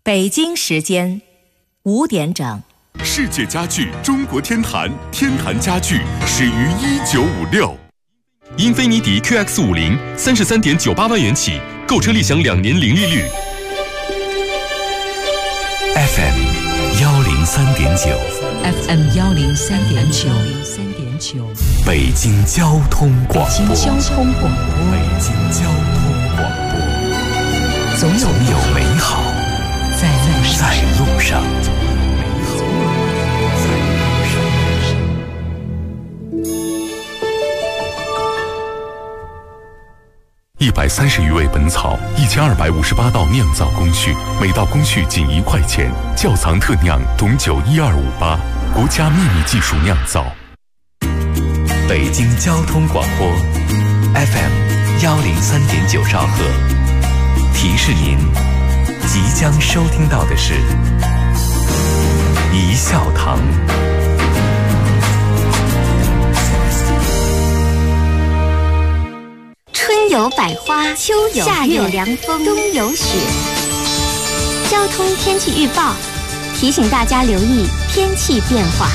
北京时间5点整。 世界家具中国天坛，天坛家具始于1956。英菲尼迪 QX50 33.98万元起，购车立享2年零利率。 FM 103.9 FM 103.9 北京交通广播。 北京交通广播。 北京交通广播。 总有美好在路上。 130余味本草，1258道酿造工序，每道工序仅1块钱。窖藏特酿董酒12588，国家秘密技术酿造。 北京交通广播 FM 103.9兆赫，提示您即将收听到的是一笑堂。 春有百花，秋有夏有凉风，冬有雪。交通天气预报提醒大家留意天气变化。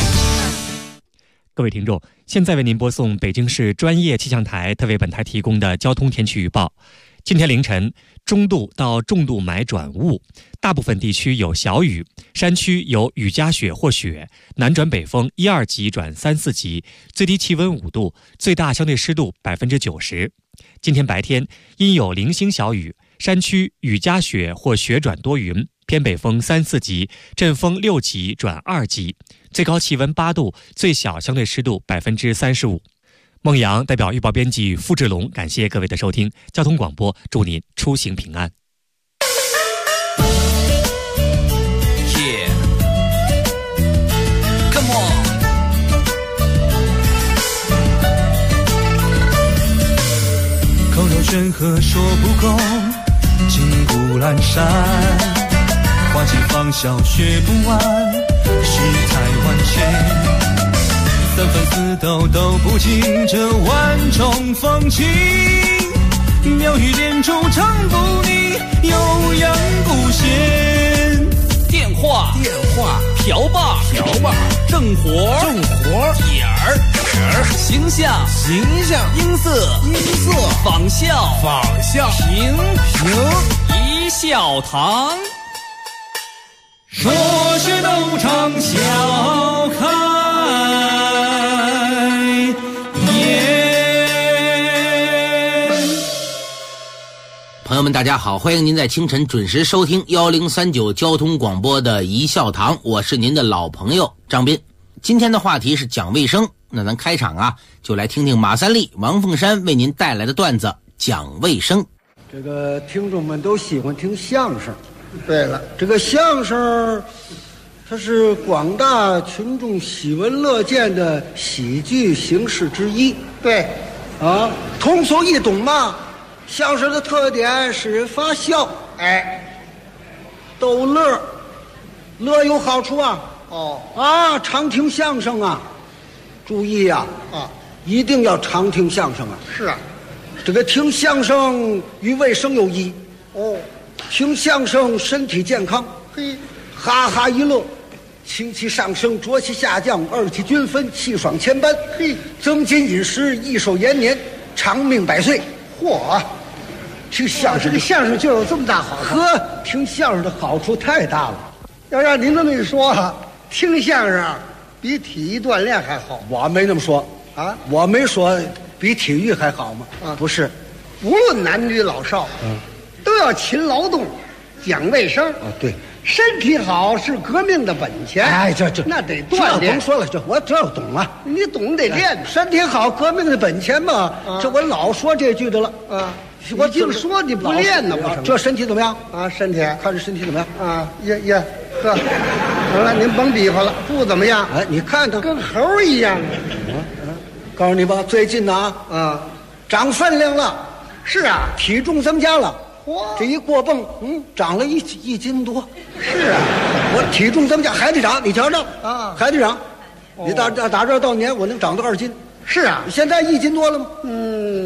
各位听众，现在为您播送北京市专业气象台特为本台提供的交通天气预报。今天凌晨，中度到重度霾转雾，大部分地区有小雨，山区有雨夹雪或雪，南转北风1、2级转3、4级，最低气温5度，最大相对湿度90%。今天白天因有零星小雨，山区雨夹雪或雪转多云，偏北风3、4级，阵风6级转2级，最高气温8度，最小相对湿度35%。孟阳代表预报编辑付志龙，感谢各位的收听。交通广播祝您出行平安。 Yeah, come on. 口若悬河说不够，金谷阑珊，花期芳笑学不完，世态万千。3分4斗斗不尽这万种风情，妙语连珠唱不腻，悠扬古弦。 电话瓢把正活点儿形象音色仿效平一笑堂。 说学逗唱笑开朋友们大家好，欢迎您在清晨准时收听1039交通广播的一笑堂，我是您的老朋友张斌。今天的话题是讲卫生，那咱开场就来听听马三立、王凤山为您带来的段子讲卫生。 这个听众们都喜欢听相声，对了，这个相声它是广大群众喜闻乐见的喜剧形式之一。对通俗易懂嘛。相声的特点使人发笑，逗乐，乐有好处常听相声注意一定要常听相声是这个听相声与卫生有益听相声身体健康，哈哈一乐，清气上升，浊气下降，二气均分，气爽千般，增进饮食，益寿延年，长命百岁。嚯！听相声，这个相声就有这么大好处？听相声的好处太大了。要让您这么一说听相声比体育锻炼还好。我没那么说我没说比体育还好吗？不是，无论男女老少，都要勤劳动，讲卫生。对，身体好是革命的本钱。这那得锻炼。甭说了，我这懂了。你懂得练，身体好，革命的本钱嘛。这我老说这句的了我净说你不练呢，这身体怎么样身体看这身体怎么样呵，行了，您甭比划了，不怎么样。你看他跟猴一样告诉你吧，最近长分量了。是体重增加了。这一过泵长了一斤多。是我体重增加还得长，你瞧瞧还得长。你打这到年我能长到2斤。是现在1斤多了吗？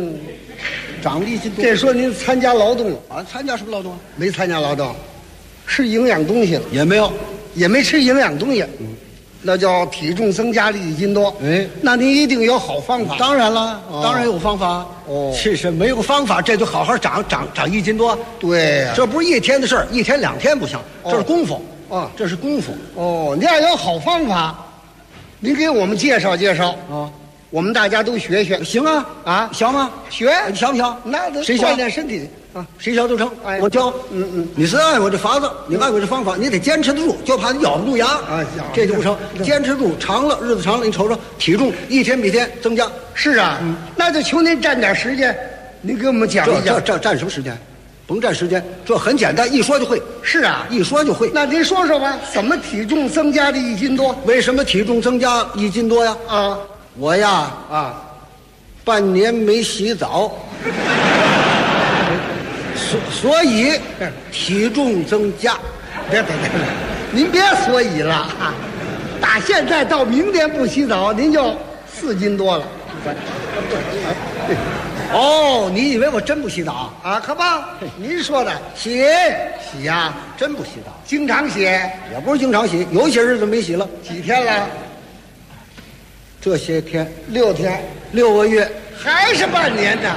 长了1斤多。这说您参加劳动了参加什么劳动？没参加劳动。 吃营养东西了， 也没有， 也没吃营养东西，那叫体重增加了1斤多。 哎， 那您一定有好方法。 当然了，当然有方法。 哦， 其实没有方法，这就好好长1斤多。 对呀， 这不是一天的事儿，1天2天不行，这是功夫啊， 这是功夫。 哦，您要有好方法，您给我们介绍介绍啊， 我们大家都学学。 行啊， 啊， 想吗？ 学， 你想不想？ 那都谁想锻炼身体啊？ 谁想都成。 哎， 我教。你是按我这法子，你按我这方法，你得坚持得住，就怕你咬不住牙啊， 这就不成。坚持住，长了日子长了，你瞅瞅体重一天比一天增加。 是啊，那就求您占点时间，您给我们讲一讲。 这占什么时间？甭占时间，这很简单，一说就会。 是啊， 一说就会。 那您说说吧，怎么体重增加的1斤多？ 为什么体重增加1斤多呀？ 啊， 我呀半年没洗澡，所以体重增加。 别，您别所以了啊！打现在到明天不洗澡，您就4斤多了。 哦，你以为我真不洗澡啊？可不，您说的洗呀， 真不洗澡， 经常洗， 也不是经常洗，有些日子没洗了。 几天了？ 这些天 6天 ，6个月， 还是半年呢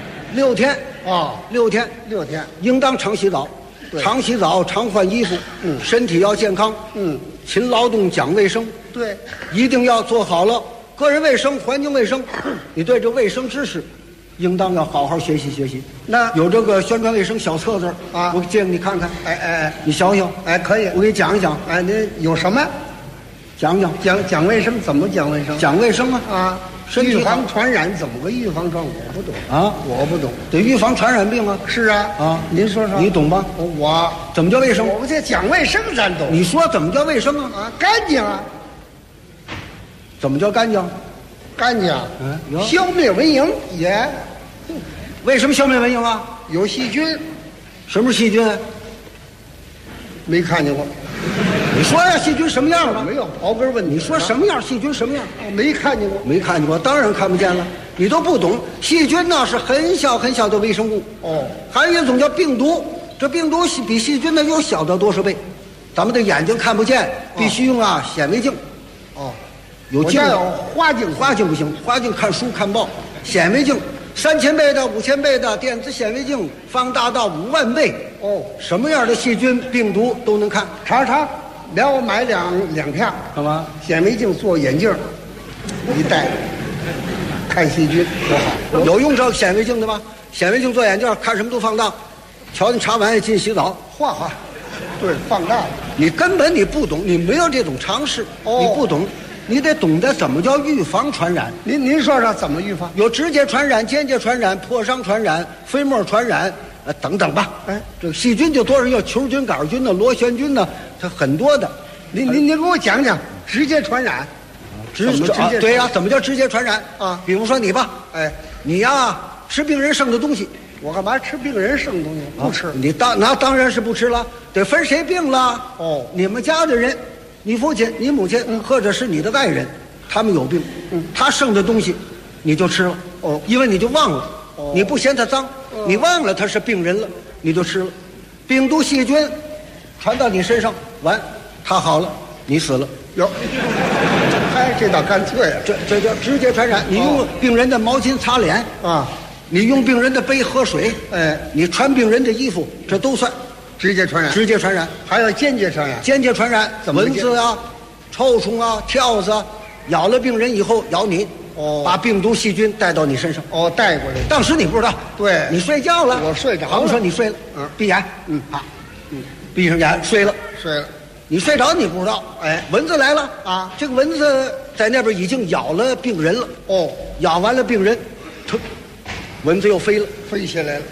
？6天啊 ，6天，应当常洗澡，常洗澡，常换衣服，身体要健康，勤劳动，讲卫生， 对， 一定要做好了个人卫生、环境卫生，你对这卫生知识，应当要好好学习学习。 那有这个宣传卫生小册子啊， 我借给你看看。 哎， 你想想， 哎，可以， 我给你讲一讲。 哎，您有什么？讲卫生，怎么讲卫生？ 讲卫生啊，预防传染，怎么个预防传？我不懂啊， 我不懂， 得预防传染病啊。 是啊， 啊， 您说说， 你懂吗？ 我怎么叫卫生？ 我这讲卫生咱懂。 你说怎么叫卫生啊？ 啊，干净啊。 怎么叫干净？ 干净，消灭蚊蝇也。 为什么消灭蚊蝇啊？ 有细菌。 什么细菌？ 没看见过。 你说呀，细菌什么样了？ 没有，刨根问底。 你说什么样？细菌什么样？ 没看见过。 没看见过，当然看不见了。你都不懂，细菌呢是很小很小的微生物。 哦， 还有一种叫病毒，这病毒比细菌呢又小的多少倍。咱们的眼睛看不见，必须用显微镜。 哦， 有镜。 有花镜， 花镜不行，花镜看书看报，显微镜3000倍的、5000倍的电子显微镜，放大到5万倍。 哦， 什么样的细菌、病毒都能看。 查，连我买两片， 干嘛？ 显微镜做眼镜，一戴，看细菌多好。 有用这显微镜的吗？显微镜做眼镜，看什么都放大。瞧你查完进洗澡， 画，对，放大了。 你根本你不懂，你没有这种常识，你不懂。你得懂得怎么叫预防传染。 您说说怎么预防？ 有直接传染、间接传染、破伤传染、飞沫传染，等等吧。 哎， 这个细菌就多少，有球菌、杆菌呢、螺旋菌呢，它很多的。 您给我讲讲直接传染。 对呀，怎么叫直接传染啊？ 比如说你吧， 哎， 你呀吃病人剩的东西， 我干嘛吃病人剩的东西？不吃。 你当然是不吃了，得分谁病了。 哦， 你们家的人。你父亲、你母亲，或者是你的爱人，他们有病，他剩的东西，你就吃了。 哦， 因为你就忘了，你不嫌他脏，你忘了他是病人了，你就吃了。病毒细菌传到你身上，完，他好了，你死了。 有，哎，这倒干脆啊！ 这叫直接传染。你用病人的毛巾擦脸啊， 你用病人的杯喝水， 哎， 你穿病人的衣服，这都算。 直接传染， 直接传染， 还有间接传染。 间接传染，蚊子啊、臭虫啊、跳蚤啊，咬了病人以后咬你，把病毒细菌带到你身上。 带过来。 当时你不知道， 对， 你睡觉了， 我睡着了。 好比说你睡了，闭眼，闭上眼睡了，你睡着你不知道，哎，蚊子来了啊，这个蚊子在那边已经咬了病人了。咬完了病人，蚊子又飞了， 飞下来了。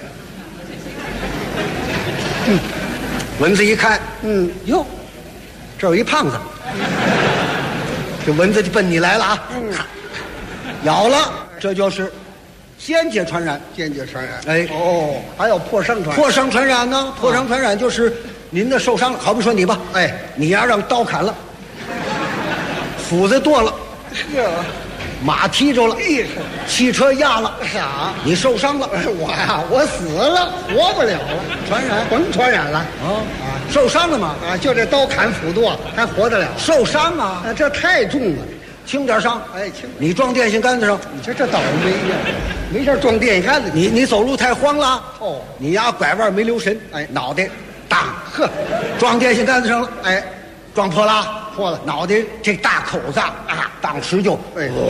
蚊子一看，哟，这有一胖子，这蚊子就奔你来了啊！咬了，这就是间接传染。 间接传染， 哎， 还有破伤传染。 破伤传染呢？破伤传染就是您的受伤了，好比说你吧， 哎， 你呀让刀砍了，斧子剁了， 马踢着了，汽车压了， 啥？ 你受伤了？ 我呀，我死了，活不了了， 传染， 甭传染了受伤了吗？ 就这刀砍斧剁还活得了？ 受伤啊！ 这太重了， 轻点伤。 哎，轻。 你撞电线杆子上， 你这倒霉呀！没事撞电线杆子， 你走路太慌了。 哦， 你丫拐弯没留神， 哎， 脑袋当撞电线杆子上了， 哎， 撞破了， 破了， 脑袋这大口子啊，当时就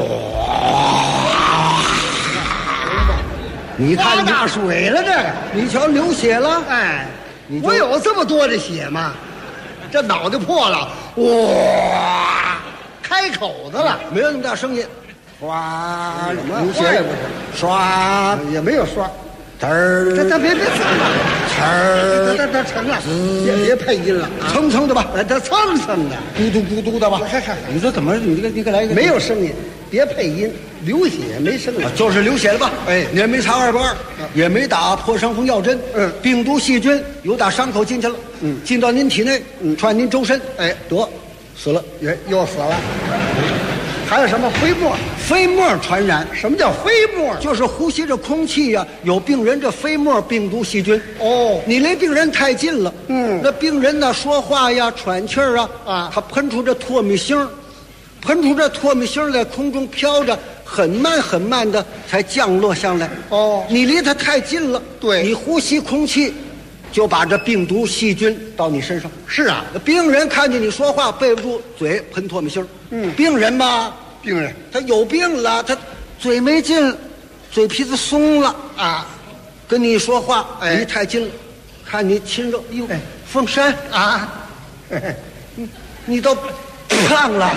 你看大水了，这个你瞧流血了， 哎，我有这么多的血吗？这脑袋破了，哇，开口子了， 没有那么大声音， 哗， 什么流血不是？ 刷也没有刷， 嘚儿， 这别呲儿， 这成了，别配音了， 蹭蹭的吧， 这蹭蹭的， 咕嘟咕嘟的吧。你说怎么？你给来一个没有声音，别配音，流血没声音， 就是流血了吧？ 哎， 你也没插二瓣，也没打破伤风药针，病毒细菌由打伤口进去了，进到您体内，传您周身，哎，得死了， 又死了。还有什么飞沫？ 飞沫传染。 什么叫飞沫？ 就是呼吸着空气呀，有病人这飞沫病毒细菌。 哦， 你离病人太近了，那病人呢说话呀、喘气儿啊，他喷出这唾沫星，喷出这唾沫星在空中飘着，很慢很慢的才降落下来。 哦， 你离他太近了， 对， 你呼吸空气，就把这病毒细菌到你身上。 是啊， 病人看见你说话背不住，嘴喷唾沫星。病人嘛， 病人他有病了，他嘴没劲，嘴皮子松了啊，跟你说话离太近了，看你亲热，哟，凤山啊， 你都胖了。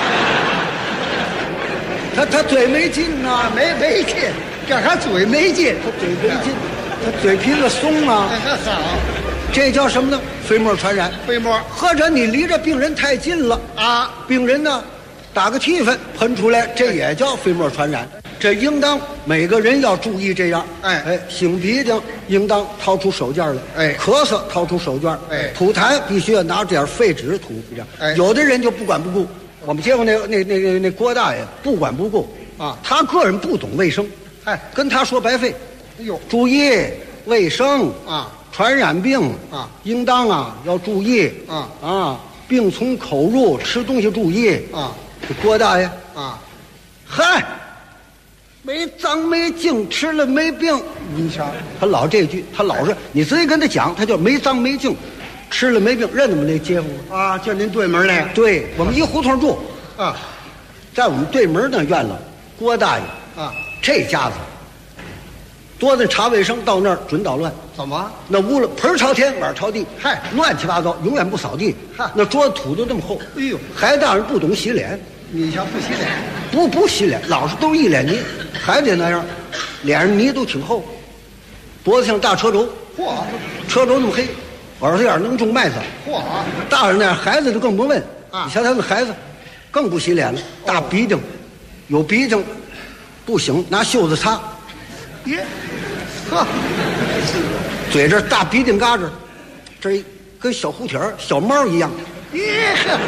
他嘴没劲啊， 没劲，这还嘴没劲， 他嘴没劲，他嘴皮子松啊。 好， 这叫什么呢？飞沫传染。 飞沫， 或者你离着病人太近了啊， 病人呢打个嚏粉喷出来，这也叫飞沫传染。这应当每个人要注意这样。擤鼻涕应当掏出手绢来。咳嗽掏出手绢。吐痰必须要拿点废纸吐。这样，有的人就不管不顾。我们见过那郭大爷不管不顾啊，他个人不懂卫生，跟他说白费。 哎呦， 注意卫生啊， 传染病啊， 应当要注意病从口入，吃东西注意啊。这郭大爷啊， 嗨，没脏没净，吃了没病。 你瞧， 他老这句，他老是你直接跟他讲，他就没脏没净。吃了没病，认得吗？那街坊啊，就您对门那个。 对，我们一胡同住啊， 在我们对门那院了。郭大爷啊， 这家子多的查卫生，到那儿准捣乱。 怎么？ 那屋了盆朝天，碗朝地， 嗨， 乱七八糟，永远不扫地。那桌子土都这么厚。 哎呦， 孩子大人不懂洗脸， 你瞧不洗脸， 不洗脸，老是都一脸泥，还得那样，脸上泥都挺厚，脖子像大车轴。 嚯， 车轴那么黑。耳朵眼能种麦子， 嚯！ 大人那样，孩子就更不问啊。你瞧他们孩子，更不洗脸了，大鼻涕，有鼻涕，不行，拿袖子擦。 耶，呵， 嘴这大鼻涕嘎子，这一跟小蝴蝶、小猫一样。 耶呵，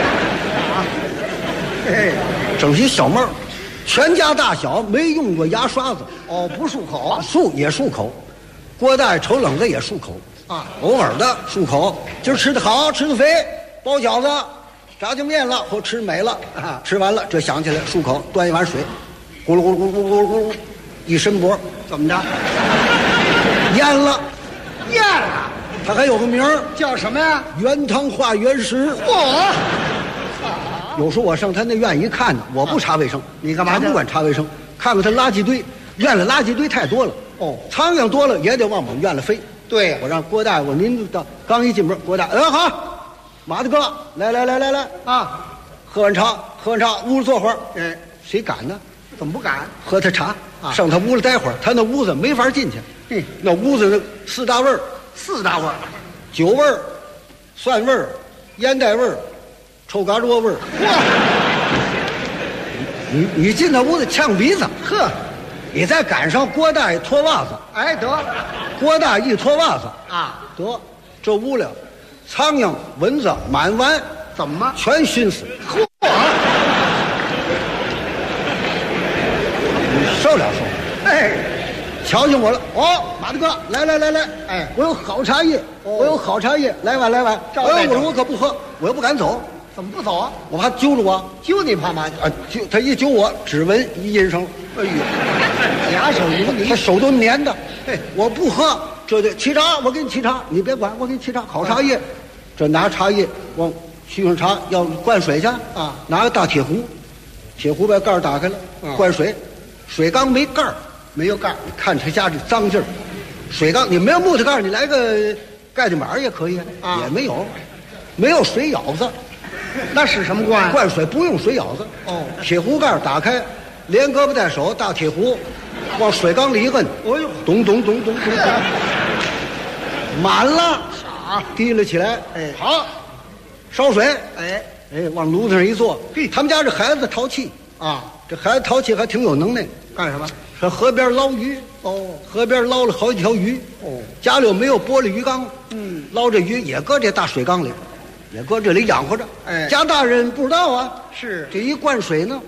整些小猫，全家大小没用过牙刷子。 哦，不漱口， 也漱口。郭大爷瞅冷子也漱口。偶尔的漱口，今儿吃的好，吃的肥，包饺子，炸酱面了，或吃美了，吃完了这想起来漱口，端一碗水，咕噜咕噜咕噜咕噜咕噜，一伸脖， 怎么着？ 淹了， 淹了。 他还有个名儿叫什么呀？ 原汤化原食。 嚯！ 有时候我上他那院一看呢，我不查卫生， 你干嘛？ 不管查卫生，看看他垃圾堆，院里垃圾堆太多了。苍蝇多了也得往我们院里飞。 对， 我让郭大爷，我您到刚一进门，郭大爷，好，马大哥，来啊，喝完茶，屋里坐会儿。谁敢呢？ 怎么不敢？ 喝他茶，上他屋里待会儿，他那屋子没法进去。那屋子四大味儿，酒味儿、蒜味儿、烟袋味儿、臭嘎桌味儿。你进那屋子呛鼻子， 呵。 你再赶上郭大爷脱袜子， 得， 郭大爷一脱袜子啊， 得，这屋里苍蝇、蚊子满完， 怎么全熏死？ 嚯！ 受了。哎，瞧见我了。哦，马大哥，来，哎，我有好茶叶，我有好茶叶，来吧。我说我可不喝，我又不敢走。 怎么不走啊？ 我怕揪着我。 揪你怕嘛去？ 啊，他一揪我，指纹一印上了。哎呦， 俩手油泥， 他手都粘的。哎，我不喝，这就沏茶，我给你沏茶，你别管，我给你沏茶，好茶叶。这拿茶叶往沏上茶，要灌水去啊，拿个大铁壶，铁壶把盖儿打开了，灌水，水缸没盖儿， 没有盖儿， 看他家这脏劲儿。水缸你没有木头盖儿，你来个盖顶板也可以啊，也没有，没有水舀子。 那是什么灌？ 灌水不用水舀子。哦，铁壶盖打开，连胳膊带手，大铁壶往水缸里一摁，哎呦，咚，满了，提了起来。哎，好，烧水。哎，往炉子上一坐。嘿，他们家这孩子淘气啊，这孩子淘气还挺有能耐。 干什么？ 上河边捞鱼。哦，河边捞了好几条鱼。哦，家里又没有玻璃鱼缸。捞这鱼也搁这大水缸里。也搁这里养活着，哎，家大人不知道啊。是这一灌水呢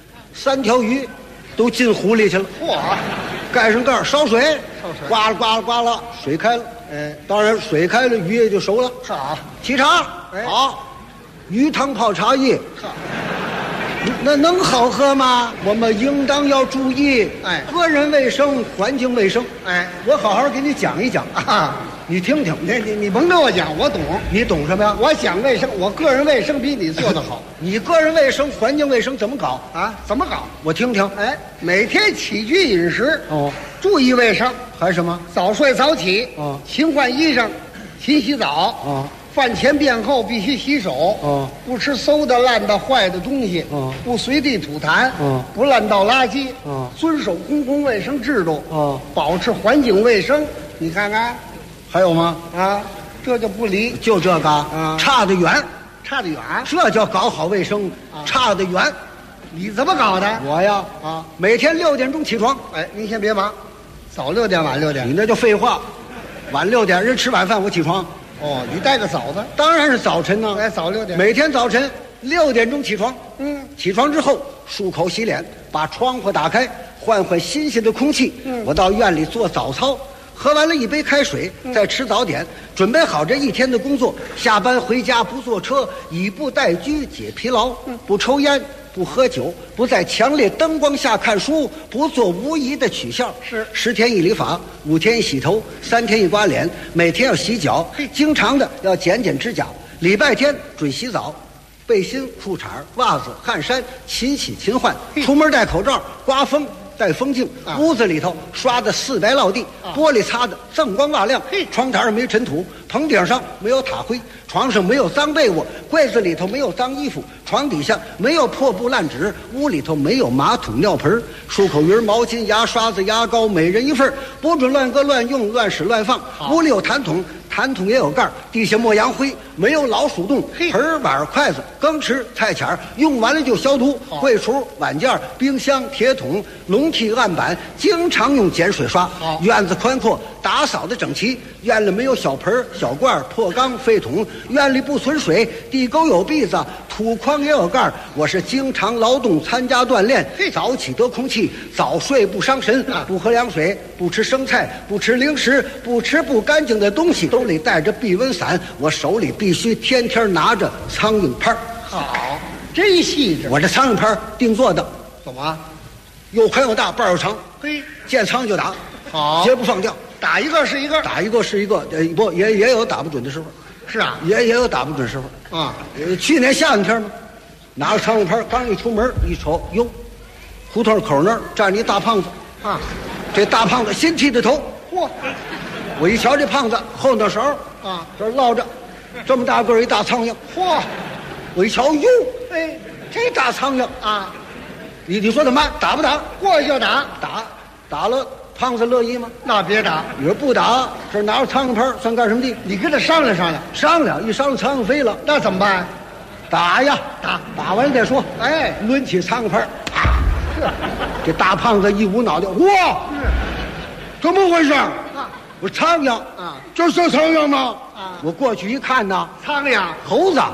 ，3条鱼都进湖里去了。嚯！盖上盖烧水，刮了，水开了。哎，当然水开了，鱼也就熟了。好，沏茶。好，鱼汤泡茶叶。那能好喝吗？我们应当要注意，哎，个人卫生、环境卫生。哎，我好好给你讲一讲啊。你听听， 你甭跟我讲，我懂。 你懂什么呀？ 我讲卫生，我个人卫生比你做得好。 你个人卫生、环境卫生怎么搞啊？怎么搞？ 我听听。 哎，每天起居饮食注意卫生， 还什么？ 早睡早起勤换衣裳，勤洗澡饭前便后必须洗手不吃馊的、烂的、坏的东西不随地吐痰不乱倒垃圾遵守公共卫生制度保持环境卫生。你看看。 还有吗？ 啊，这就不离， 就这个啊，差得远，这叫搞好卫生，差得远。 你怎么搞的？ 我呀，每天6点钟起床。 哎，您先别忙，早6点，晚6点。 你那就废话，晚6点人吃晚饭我起床。 哦，你带个早的？ 当然是早晨呢。 哎，早6点。 每天早晨6点钟起床。起床之后漱口洗脸，把窗户打开，换新鲜的空气。我到院里做早操。喝完了一杯开水，再吃早点，准备好这一天的工作。下班回家不坐车，以步代居解疲劳。不抽烟，不喝酒，不在强烈灯光下看书，不做无益的取笑。是10天一理发，5天一洗头，3天一刮脸，每天要洗脚，经常的要剪指甲。礼拜天准洗澡，背心、裤衩、袜子、汗衫勤洗勤换，出门戴口罩，刮风。带风镜，屋子里头刷的4白落地，玻璃擦的锃光瓦亮，窗台上没尘土，棚顶上没有塔灰，床上没有脏被窝，柜子里头没有脏衣服，床底下没有破布烂纸，屋里头没有马桶尿盆，漱口鱼、毛巾、牙刷子、牙膏每人一份，不准乱搁乱用、乱使乱放。屋里有痰桶，痰桶也有盖，地下没扬灰，没有老鼠洞，盆碗筷子、羹匙、菜钱用完了就消毒。柜橱、碗件、冰箱、铁桶、笼屉、案板经常用碱水刷。院子宽阔，打扫的整齐，院里没有小盆、小罐、破缸、废桶，院里不存水，地沟有篦子，土筐也有盖。我是经常劳动，参加锻炼，早起得空气，早睡不伤神，不喝凉水，不吃生菜，不吃零食，不吃不干净的东西，兜里带着避蚊伞，我手里必须天天拿着苍蝇拍。 好，真细致。 我这苍蝇拍定做的， 怎么？ 又宽又大，把又长。 嘿， 见苍蝇就打， 好， 绝不放掉， 打一个是一个， 打一个是一个。不也有打不准的时候。 是啊， 也有打不准时候啊。去年夏天嘛，拿着苍蝇拍，刚一出门一瞅，哟，胡同口那儿站着一大胖子啊。这大胖子新剃的头，嚯！我一瞧这胖子后脑勺啊，这落着这么大个一大苍蝇，嚯！我一瞧，哟，哎，这大苍蝇啊，你说怎么打不打？ 过去就打， 打了。胖子乐意吗？ 那别打。 你说不打，这拿着苍蝇拍算干什么的？ 你跟他商量商量。 一商量苍蝇飞了， 那怎么办？ 打呀，打完了再说。 哎， 抡起苍蝇拍，这大胖子一捂脑袋，哇，怎么回事？我苍蝇啊，这是苍蝇吗？啊，我过去一看呢， 苍蝇， 猴子。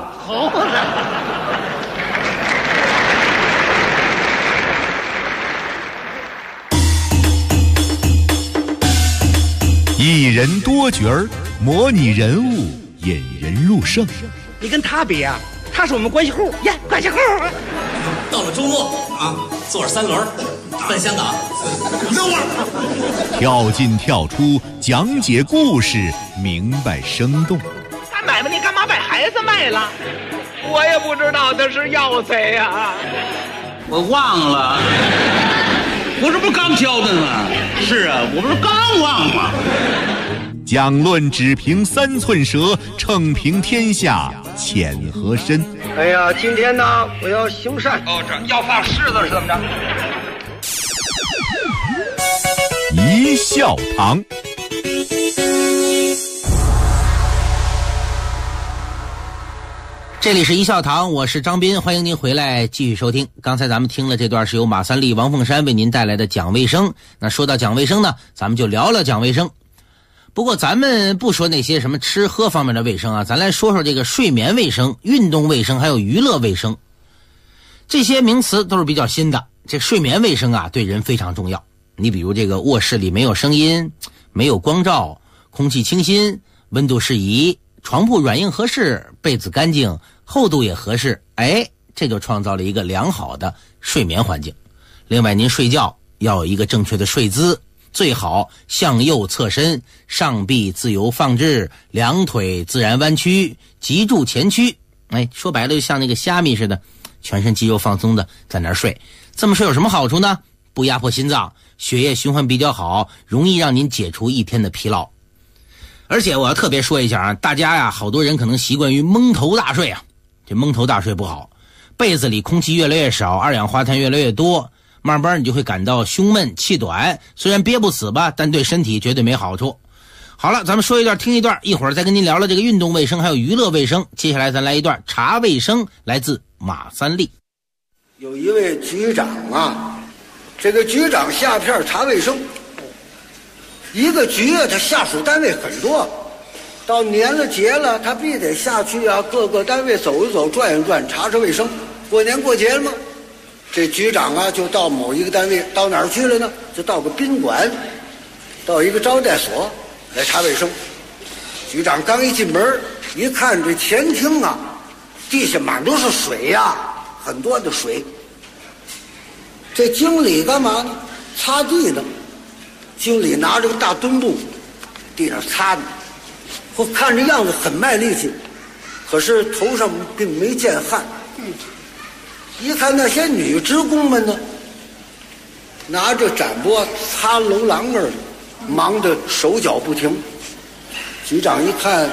一人多角儿，模拟人物，引人入胜。 你跟他比啊，他是我们关系户呀，关系户。 到了周末啊，坐着3轮奔香港。等会儿， 跳进跳出，讲解故事，明白生动。 他买卖你干嘛把孩子卖了？我也不知道他是要谁呀。 我忘了，我这不刚教的吗？是啊，我不是刚忘吗？ 讲论只凭3寸舌，称平天下浅和深。 哎呀，今天呢，我要行善。 哦，这要放柿子是怎么着？ 一笑堂。 这里是一笑堂，我是张斌，欢迎您回来继续收听。刚才咱们听了这段是由马三立、王凤山为您带来的讲卫生。那说到讲卫生呢，咱们就聊聊讲卫生。不过咱们不说那些什么吃喝方面的卫生啊，咱来说说这个睡眠卫生、运动卫生还有娱乐卫生。这些名词都是比较新的。这睡眠卫生啊，对人非常重要。你比如这个卧室里没有声音，没有光照，空气清新，温度适宜，床铺软硬合适，被子干净，厚度也合适，这就创造了一个良好的睡眠环境。另外您睡觉要有一个正确的睡姿，最好向右侧身，上臂自由放置，两腿自然弯曲，脊柱前屈。说白了就像那个虾米似的，全身肌肉放松的在那儿睡。这么睡有什么好处呢？不压迫心脏，血液循环比较好，容易让您解除一天的疲劳。而且我要特别说一下啊，大家呀，好多人可能习惯于蒙头大睡啊，这蒙头大睡不好，被子里空气越来越少，二氧化碳越来越多，慢慢你就会感到胸闷气短，虽然憋不死吧，但对身体绝对没好处。好了，咱们说一段听一段，一会儿再跟您聊聊这个运动卫生还有娱乐卫生。接下来咱来一段茶卫生，来自马三立。 有一位局长啊，这个局长下片查卫生，一个局啊，他下属单位很多，到年了节了，他必得下去啊，各个单位走一走，转一转，查查卫生。过年过节了吗？这局长啊，就到某一个单位，到哪儿去了呢？就到个宾馆，到一个招待所来查卫生。局长刚一进门，一看这前厅啊，地下满都是水呀，很多的水。这经理干嘛呢？擦地呢。经理拿着个大墩布，地上擦呢，我看这样子很卖力气，可是头上并没见汗。一看那些女职工们呢，拿着展钵擦楼廊那儿，忙得手脚不停。局长一看，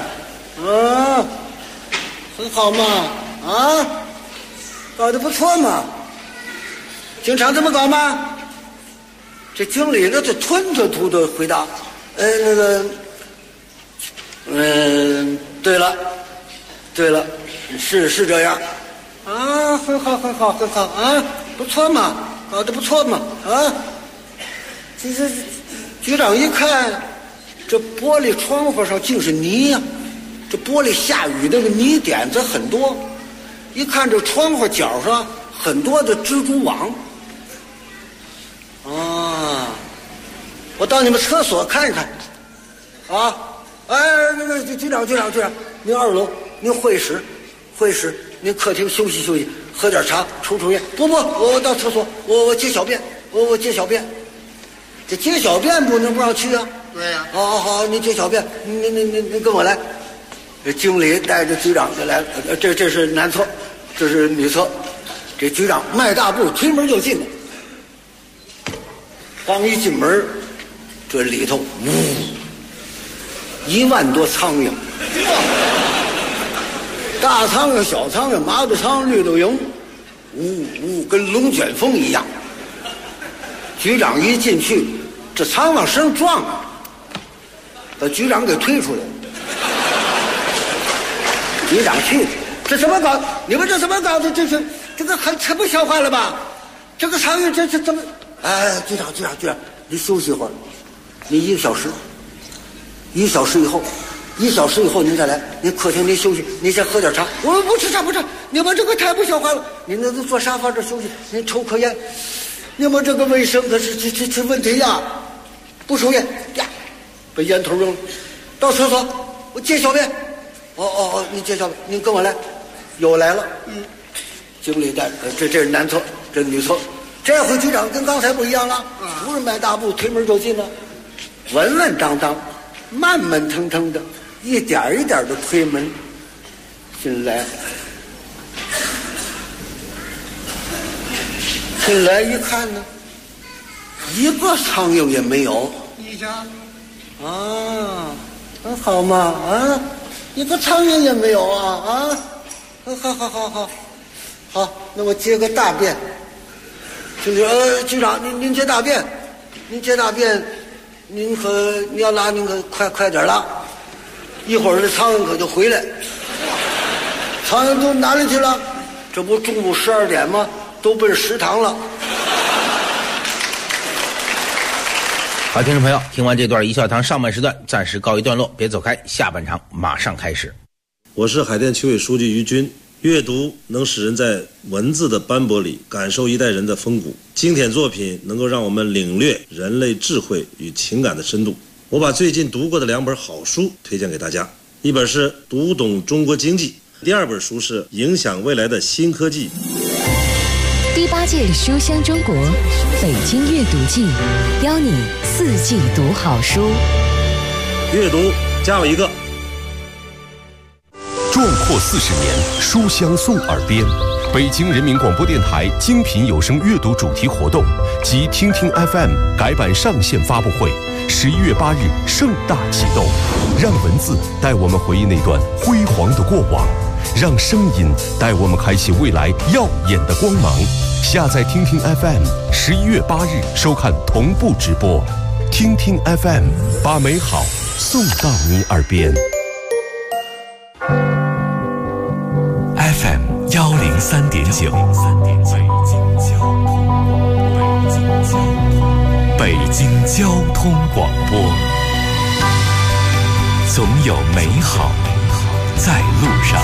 很好嘛，搞得不错嘛，经常这么搞吗？这经理呢，就吞吞吐吐回答：“对了，是这样，很好啊，不错嘛，搞得不错嘛，这局长一看，这玻璃窗户上尽是泥呀，这玻璃下雨那个泥点子很多，一看这窗户角上很多的蜘蛛网。我到你们厕所看一看，那个局长，您2楼，您会议室，您客厅休息休息，喝点茶，抽烟。不，我到厕所，我接小便，我接小便。这接小便不能不让去啊。对呀。好，您接小便，您跟我来。这经理带着局长就来了，这是男厕，这是女厕。这局长迈大步推门就进了。刚一进门，这里头1万多苍蝇，大苍蝇、小苍蝇、麻子苍蝇、绿豆蝇，跟龙卷风一样。局长一进去，这苍蝇身上撞了，把局长给推出来了。局长去，这怎么搞？你们这怎么搞的？这个很太不像话了吧？这个苍蝇这怎么？局长，你休息一会儿，你1个小时，1小时以后您再来，您客厅您休息，您先喝点茶。我不吃茶，你们这个太不像话了。您那坐沙发这休息，您抽颗烟，你们这个卫生可是这问题呀！不抽烟呀， 把烟头扔了，到厕所我借小便。哦，你借小便，您跟我来。又来了，经理带，这是男厕，这是女厕。这回局长跟刚才不一样了，不是迈大步推门就进了，稳稳当当，慢慢腾腾的，一点一点的推门进来。进来一看呢，一个苍蝇也没有。 你瞧， 啊，很好嘛，啊，一个苍蝇也没有啊，好，那我接个大便。局长，您接大便，您要拉您可快点拉，一会儿这苍蝇可就回来。苍蝇都哪里去了？这不中午12点吗？都奔食堂了。 好，听众朋友，听完这段一笑堂上半时段暂时告一段落，别走开，下半场马上开始。 我是海淀区委书记于军。阅读能使人在文字的斑驳里感受一代人的风骨，经典作品能够让我们领略人类智慧与情感的深度。我把最近读过的2本好书推荐给大家，一本是《读懂中国经济》，第2本书是《影响未来的新科技》。 第8届书香中国北京阅读季，邀你4季读好书。 阅读加我一个。 壮阔40年，书香送耳边。北京人民广播电台精品有声阅读主题活动及听听 FM 改版上线发布会，11月8日盛大启动。让文字带我们回忆那段辉煌的过往，让声音带我们开启未来耀眼的光芒。下载听听 FM，11月8日收看同步直播。听听 FM， 把美好送到你耳边。 FM 103.9，北京交通广播，总有美好在路上。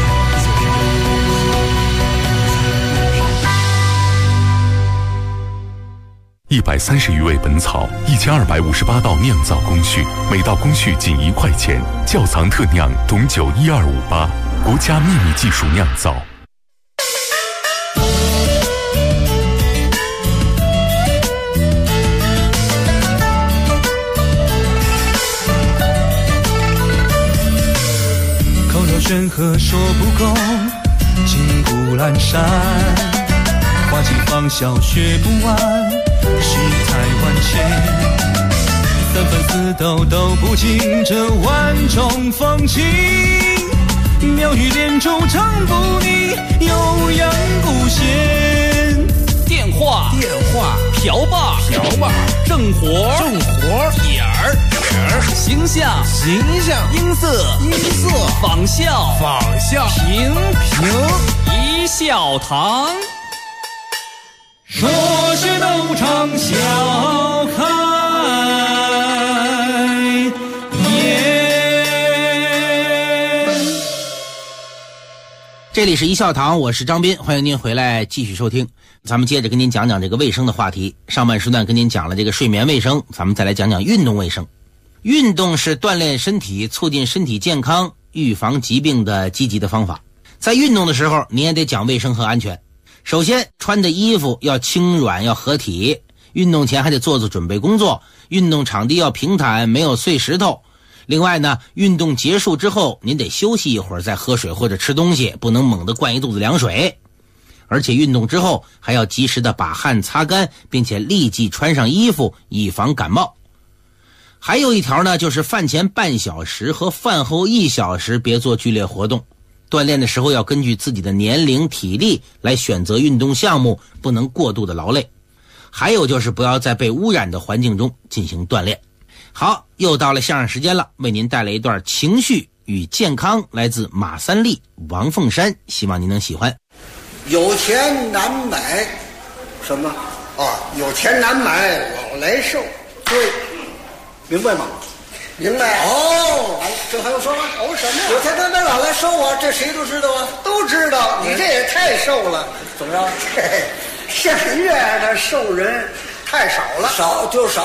130余味本草，1258道酿造工序，每道工序仅1块钱。窖藏特酿董酒12588，国家秘密技术酿造。 口若悬河说不够，金谷阑珊，花季芳笑学不完，世态万千。3分4斗斗不尽这万种风情，妙语连珠唱不腻，悠扬不闲。 电话瓢把正活点儿形象音色仿效平一笑堂。 说学逗唱笑开这里是一笑堂，我是张斌，欢迎您回来继续收听。咱们接着跟您讲讲这个卫生的话题。上半时段跟您讲了这个睡眠卫生，咱们再来讲讲运动卫生。运动是锻炼身体、促进身体健康、预防疾病的积极的方法。在运动的时候，你也得讲卫生和安全。首先，穿的衣服要轻软，要合体。运动前还得做准备工作，运动场地要平坦，没有碎石头。另外呢，运动结束之后，您得休息一会儿再喝水或者吃东西，不能猛地灌一肚子凉水。而且运动之后还要及时的把汗擦干，并且立即穿上衣服，以防感冒。还有一条呢，就是饭前半小时和饭后1小时别做剧烈活动。锻炼的时候要根据自己的年龄、体力来选择运动项目，不能过度的劳累。还有就是不要在被污染的环境中进行锻炼。好，又到了相声时间了，为您带来一段情绪与健康，来自马三立、王凤山，希望您能喜欢。 有钱难买什么啊？有钱难买老来瘦。对，明白吗？明白。哦，这还用说吗？哦，什么呀？有钱难买老来瘦啊，这谁都知道啊， 都知道。你这也太瘦了， 怎么着？ 像你这样的瘦人太少了， 少就少。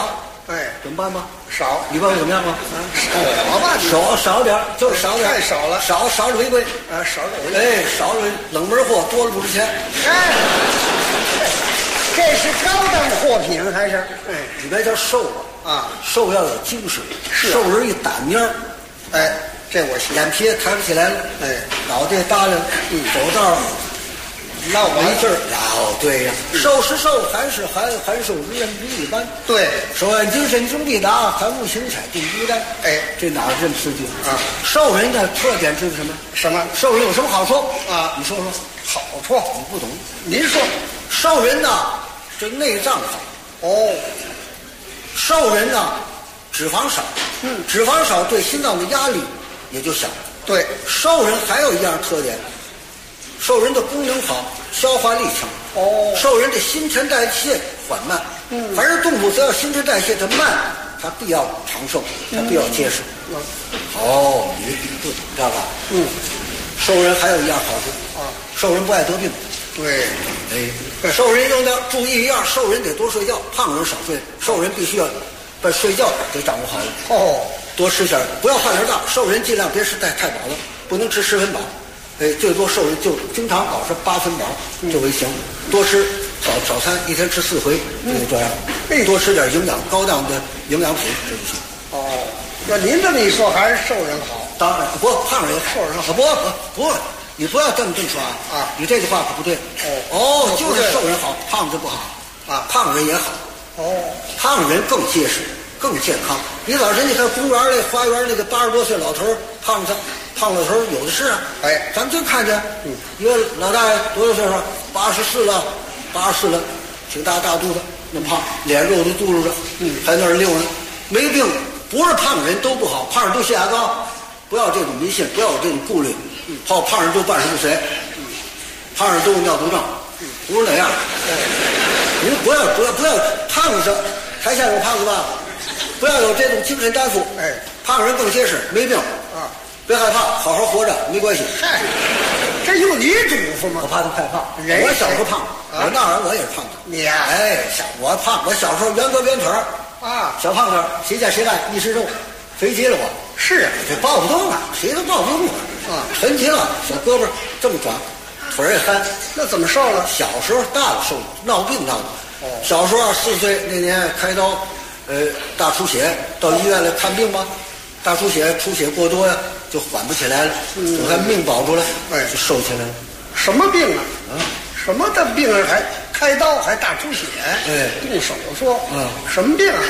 哎， 怎么办吧？ 少， 你问我怎么样吧？ 少吧， 少点，就是少点， 太少了， 少了违规啊，少了违规。 哎，少了冷门货，多了不值钱。 哎，这是高档货品还是？哎， 里边叫瘦啊，瘦要有精神，瘦人一胆面儿， 哎，这我喜眼皮也抬不起来了， 哎， 脑袋耷拉了，走道闹没劲儿。对呀，瘦是瘦，寒是寒，寒瘦之人不一般。 对， 手按精神中必达，寒物行彩定孤单。 哎， 这哪儿这么刺激啊？ 瘦人的特点知道什么？ 什么？ 瘦人有什么好处啊？ 你说说。 好处你不懂。 您说， 瘦人呐，这内脏好。 哦， 瘦人呐，脂肪少。脂肪少对心脏的压力也就小。 对， 瘦人还有一样特点，瘦人的功能好，消化力强。 哦， 瘦人的新陈代谢缓慢。凡是动物只要新陈代谢它慢，它必要长寿，它必要结实。你不懂知道吧？瘦人还有一样好处啊，瘦人不爱得病。 对， 瘦人应当注意一样，瘦人得多睡觉，胖人少睡。瘦人必须要把睡觉给掌握好了。多吃点，不要饭量大。瘦人尽量别吃太饱了，不能吃10分饱。最多瘦人就经常保持8分饱就为行。多吃早餐，一天吃4回，就这样。多吃点营养高档的营养品，这就行。 那您这么一说，还是瘦人好。 当然，不，胖人也瘦人好。不，你不要这么说啊！你这句话可不对。就是瘦人好，胖子不好啊。胖人也好。胖人更结实，更健康。你早晨你看公园里花园那个80多岁老头胖老头有的是啊。咱们就看见，一个老大爷多少岁数？84了，挺大肚子，那胖，脸肉都嘟噜着，还那儿溜呢，没病。不是胖人都不好，胖人都血压高，不要这种迷信，不要有这种顾虑。胖人都半身不遂，胖人都有尿毒症，不是那样。您不要胖子，台下有胖子吧？不要有这种精神担负。胖人更结实，没病啊，别害怕，好好活着没关系。 这有你嘱咐吗？ 我怕他太胖。我小时候胖，我那会儿我也是胖子。 你呀？ 我胖，我小时候圆胳膊圆腿啊， 小胖子，谁见谁干一身肉，肥极了我。 是这抱不动啊，谁都抱不动啊，沉极了，小胳膊这么短，腿也干。 那怎么瘦了？ 小时候大了瘦，闹病闹的。小时候4岁那年开刀，大出血，到医院来看病吧。大出血过多呀，就缓不起来了，我还命保住了，就瘦起来了。 什么病啊？什么的病还开刀还大出血？动手术？什么病啊？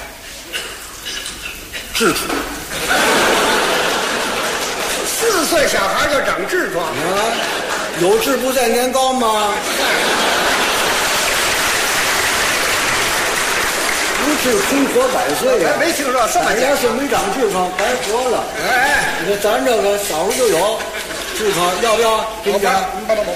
痔疮。 4岁小孩就长痔疮啊？有志不在年高吗？不治空活100岁呀！ 没听说这么要是没长痔疮，白活了。你看咱这个小时候就有痔疮，要不要？给你讲。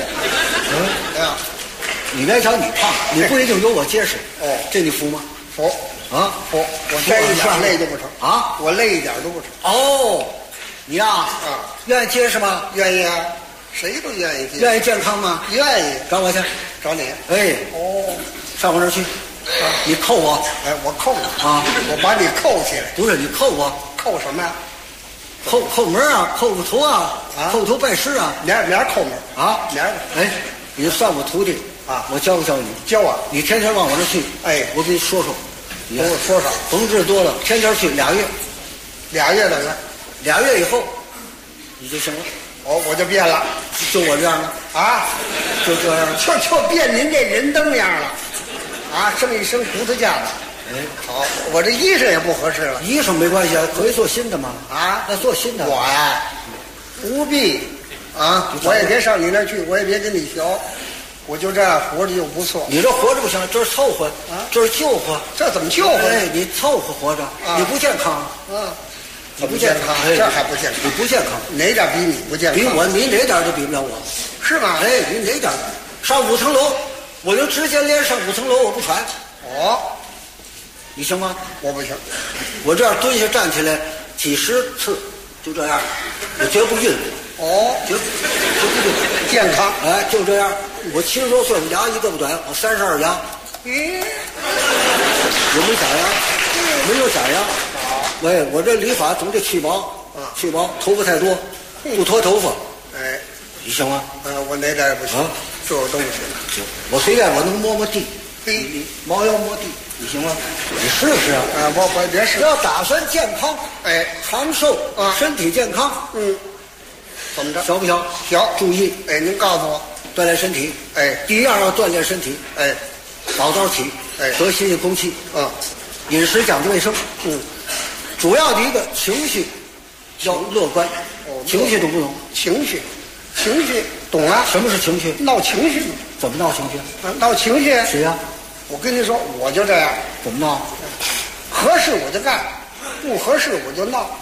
你别瞧你胖，你不一定有我结实。这你服吗？ 服啊，服。我这一点累就不成啊，我累一点都不成。 你呀愿意结实吗？ 愿意啊，谁都愿意。 愿意健康吗？ 愿意。 找我去， 找你。 上我这儿去。你扣我。 我扣你啊！我把你扣起来。 不是你扣我， 扣什么呀？ 扣门啊，扣个头啊，扣头拜师啊。 明儿扣门啊， 明儿。 你算我徒弟啊，我教你。 教我， 你天天往我这去。我给你说说。 给我说说。 甭治多了，天天去2月。 2月等于 2月以后，你就行了。 我就变了， 就我这样了啊， 就这样， 就变您这人灯样了，啊，剩一身胡子架子。好，我这衣裳也不合适了。 衣裳没关系啊，可以做新的嘛。 啊， 那做新的。 我呀，不必啊，我也别上你那儿去，我也别跟你学，我就这样活着就不错。 你这活着不行，这是凑合啊，这是救活。 这怎么救活？ 你凑合活着，你不健康。你不健康， 这还不健康？ 你不健康， 哪点比你不健康？ 比我，你哪点都比不了我， 是吗？ 你哪点？上5层楼，我就直接连上5层楼，我不喘。你行吗？ 我不行， 我这样蹲下站起来几10次，就这样，我绝不晕。绝不晕， 健康。 就这样。我70多岁，牙一个不短，我32牙。 有没假牙？ 没有假牙。喂，我这理发总得去毛，去毛，头发太多，不脱头发。 哎， 你行吗？ 我哪点也不行，这我都不行。 行，我随便我能摸摸地，你毛要摸地，你行吗？你试试啊！ 我别试。 要打算健康， 哎， 长寿啊，身体健康。 怎么着？ 小不小？ 小。 注意， 哎，您告诉我， 锻炼身体。 哎， 第一样要锻炼身体。 哎， 早早起，多吸吸空气。饮食讲究卫生。主要的一个情绪要乐观。情绪懂不懂？ 情绪懂了。 什么是情绪？ 闹情绪。 怎么闹情绪？ 闹情绪。 谁呀？ 我跟你说，我就这样。 怎么闹？ 合适我就干，不合适我就闹。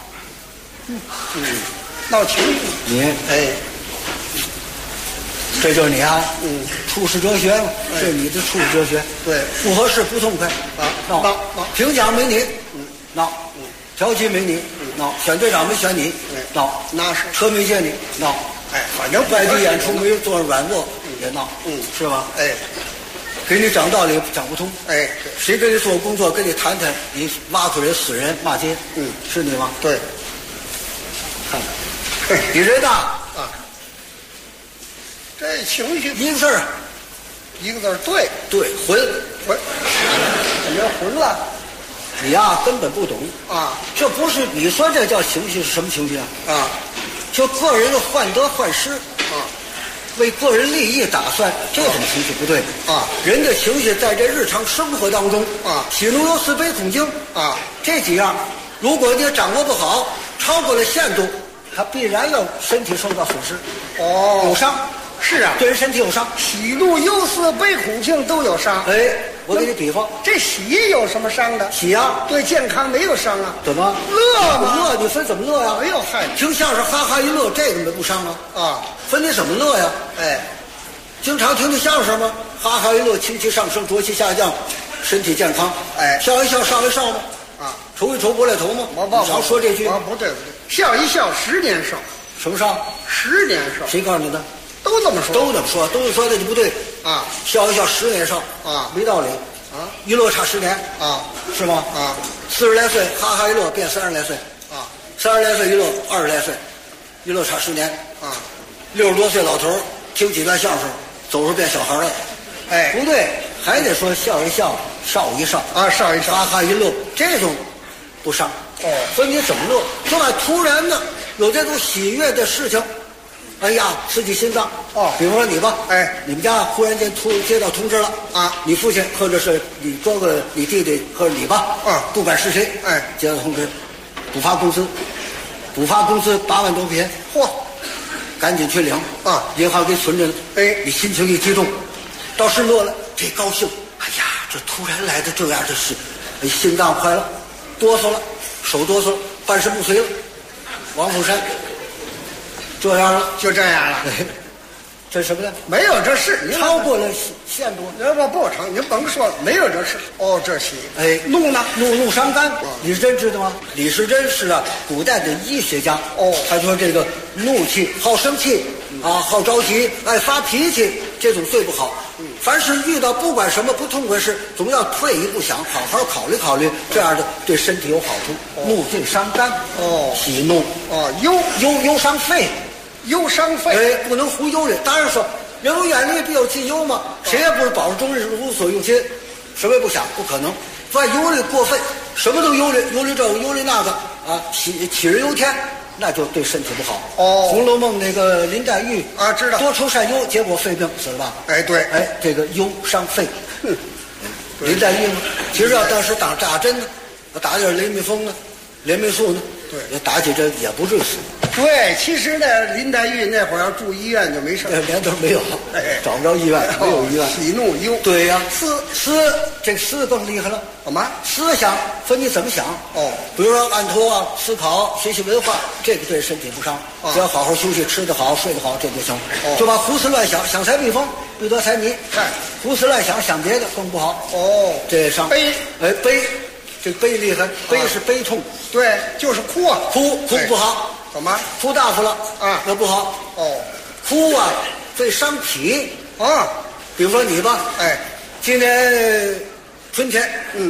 闹情绪。 你哎， 这就是你啊。处世哲学嘛，这是你的处世哲学。 对， 不合适不痛快闹。评奖没你，闹。调剂没你，闹；选队长没选你，闹； 那是车没借你，闹。 哎，反正外地演出没有坐上软卧也闹，是吧？ 哎， 给你讲道理讲不通， 哎， 谁跟你做工作跟你谈谈，你挖苦人、死人、骂街，是你吗？ 对， 看看，比人大啊，这情绪一个字儿， 对， 混， 怎么混了？ 你呀根本不懂啊！ 这不是你说这叫情绪是什么情绪啊？就个人的患得患失为个人利益打算，这种情绪不对人的情绪在这日常生活当中喜怒忧思悲恐惊这几样，如果你掌握不好，超过了限度，他必然要身体受到损失，有伤。 是啊， 对人身体有伤， 喜怒忧思悲恐惊都有伤。 哎，我给你比方， 这喜有什么伤的？ 喜呀， 对健康没有伤啊。 怎么乐吗？ 乐你分怎么乐呀？ 没有害。 听相声哈哈一乐，这个不伤啊。分你怎么乐呀？哎，经常听听相声吗？哈哈一乐，情绪上升，浊气下降，身体健康。哎，笑一笑，少一少吗？愁一愁，不来头吗？ 我常说这句。 不对，笑一笑，10年少。 什么少 ？10年少。 谁告诉你的？ 都这么说， 都这么说，都是说的就不对笑一笑，10年少没道理一乐差10年是吗？40来岁哈哈一乐变30来岁30来岁一乐20来岁，一乐差10年60多岁老头听几段相声，走时变小孩了。哎，不对，还得说笑一笑，少一少少一少， 哈哈一乐，这种不伤所以你怎么乐？就把突然的有这种喜悦的事情。哎呀，刺激心脏比如说你吧，你们家忽然间接到通知了你父亲或者是你哥哥、你弟弟或者你吧不管是谁接到通知，补发工资8万多块钱，赶紧去领银行给存着呢。你心情一激动，倒是乐了，这高兴，哎呀，这突然来的这样的事，心脏快了，哆嗦了，手哆嗦了，半身不遂了。王凤山这样了， 就这样了。 这什么呢？ 没有这事， 超过了限度。 不成，您甭说了，没有这事。这喜。 怒呢？怒伤肝。李时珍知道吗？李时珍是古代的医学家。他说这个怒气、好生气好着急、爱发脾气，这种最不好。凡是遇到不管什么不痛快事，总要退一步想，好好考虑考虑，这样的对身体有好处。怒最伤肝。喜怒。忧伤肺。 忧伤肺， 不能胡忧虑。当然说，人无远虑，必有近忧嘛。谁也不是保持终日无所用心，什么也不想，不可能。所以忧虑过分，什么都忧虑，忧虑这个，忧虑那个杞人忧天，那就对身体不好。红楼梦那个林黛玉知道， 多愁善忧，结果肺病死了吧？ 对， 这个忧伤肺。林黛玉嘛，其实当时打针呢，打点雷密风呢，连霉素呢，打几针也不至于死。 对，其实呢，林黛玉那会儿要住医院就没事， 连都没有，找不着医院，没有医院。 喜怒忧， 对呀，这个思更厉害了。 干嘛？ 思想分你怎么想。比如说按托思考、学习文化，这个对身体不伤。只要好好休息，吃得好，睡得好，这就行。就把胡思乱想，想财必疯，必得财迷。胡思乱想，想别的更不好。这伤。 悲， 悲，这个悲厉害，悲是悲痛。 对，就是哭哭不好。 怎么哭大发了那不好哭最伤脾比如说你吧今年春天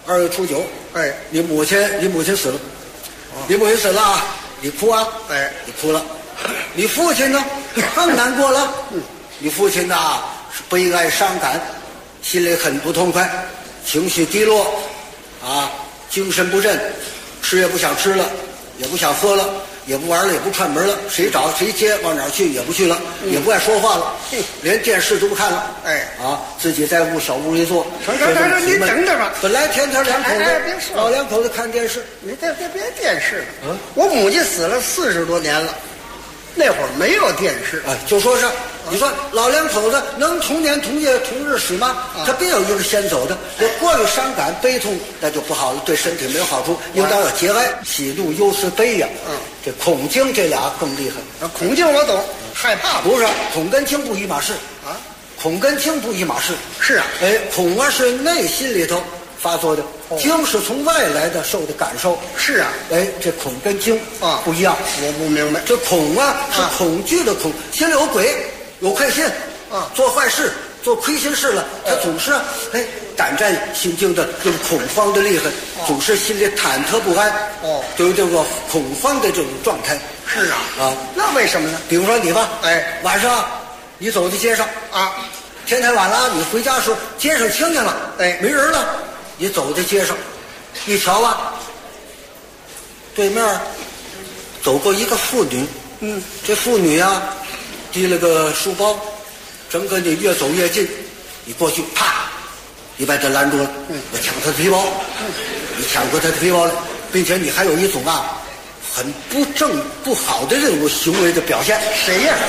2月初9，哎，你母亲死了，你母亲死了，你哭啊？哎，你哭了。你父亲呢？更难过了。你父亲呐是悲哀伤感，心里很不痛快，情绪低落，啊，精神不振，吃也不想吃了，也不想喝了，也不玩了，也不串门了，谁找谁接，往哪儿去也不去了，也不爱说话了，连电视都不看了。哎，啊，自己在小屋里坐。 等，你等着吧。 本来天天两口子，老两口子看电视。 你别电视了。我母亲死了40多年了，那会儿没有电视。 哎，就说是，你说老两口子能同年同月同日死吗？他必有一个先走的。这过于伤感悲痛，那就不好了，对身体没有好处。应当要节哀，喜怒忧思悲呀。这恐惊这俩更厉害。 恐惊我懂，害怕不是恐跟惊不一码事啊。恐跟惊不一码事。 是啊， 哎，恐啊是内心里头发作的，惊是从外来的受的感受。 是啊， 哎，这恐跟惊啊不一样。 我不明白， 这恐啊是恐惧的恐，心里有鬼，有愧心啊，做坏事做亏心事了，他总是哎胆战心惊的，就是恐慌的厉害，总是心里忐忑不安。就有这个恐慌的这种状态。 是啊，那为什么呢？ 比如说你吧，哎，晚上你走在街上啊，天太晚了，你回家时候街上清静了，哎，没人了，你走在街上，一瞧啊，对面走过一个妇女，这妇女啊提了个书包，正跟你越走越近，你过去啪，你把她拦住了，我抢她的皮包，你抢过她的皮包了，并且你还有一种啊很不正不好的这种行为的表现。 谁呀？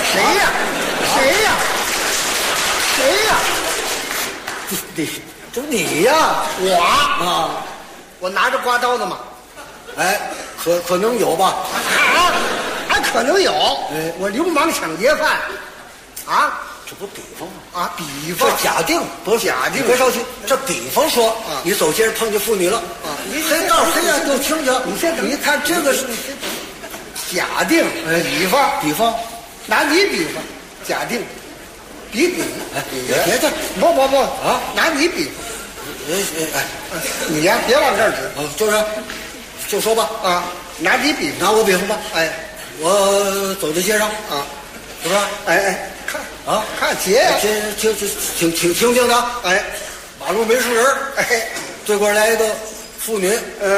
你呀， 我啊，我拿着刮刀的嘛。 哎，可能有吧？ 还可能有。哎，我流氓抢劫犯，啊， 这不比方吗？ 啊，比方。 这假定不是假定，别着急。这比方说，你走街上碰见妇女了，你谁到谁呀都清楚。你看这个是假定，比方，拿你比方，假定，比， 哎，别的不啊，拿你比方。你呀，别往这儿指。 就说吧啊，拿你比方， 拿我比方吧。 哎， 我走在街上啊，是不是？ 哎，看啊， 看街， 挺清静的。哎，马路没什么人。哎，对过来一个妇女。哎，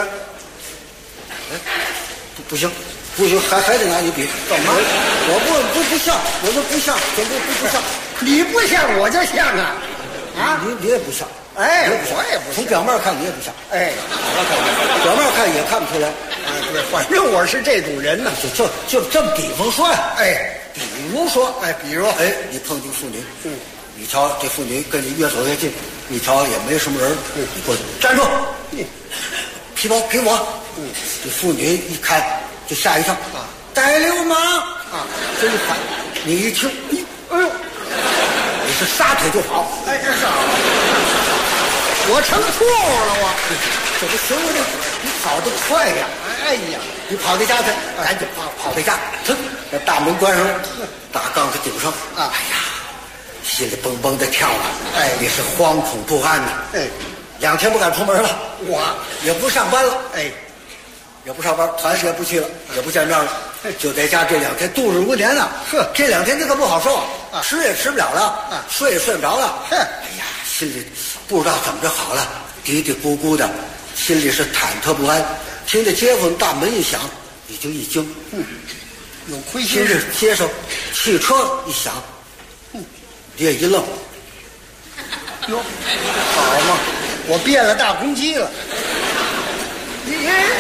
不行，还得拿你比。 怎么？ 我不像，我说不像，怎么不像？ 你不像我就像啊！啊， 你也不像。 哎，我也不像。 从表面看你也不像。 哎， 表面看也看不出来。 对，反正我是这种人呢。 就这么比方说呀。 哎， 比如说， 哎， 你碰见妇女，你瞧这妇女跟你越走越近，你瞧也没什么人，你过去站住，皮包给我。这妇女一看就吓一跳啊，逮流氓啊！这一喊，你一听，哎呦，你是撒腿就跑。 哎，是啊，我成兔了，我这不行了，你跑得快呀！ 哎呀， 你跑回家去，赶紧跑回家，把大门关上，大杠子顶上啊！哎呀，心里蹦蹦的跳啊！哎，你是惶恐不安呐！哎，2天不敢出门了，我也不上班了，哎，也不上班，团也不去了，也不见面了，就在家这2天度日如年呐。呵，这2天这可不好受啊，吃也吃不了了，睡也睡不着了。哎呀，心里不知道怎么着好了，嘀嘀咕咕的，心里是忐忑不安。听着街坊大门一响，你就一惊， 有亏心事。街上汽车一响，你也一愣， 哟，好嘛，我变了大公鸡了。你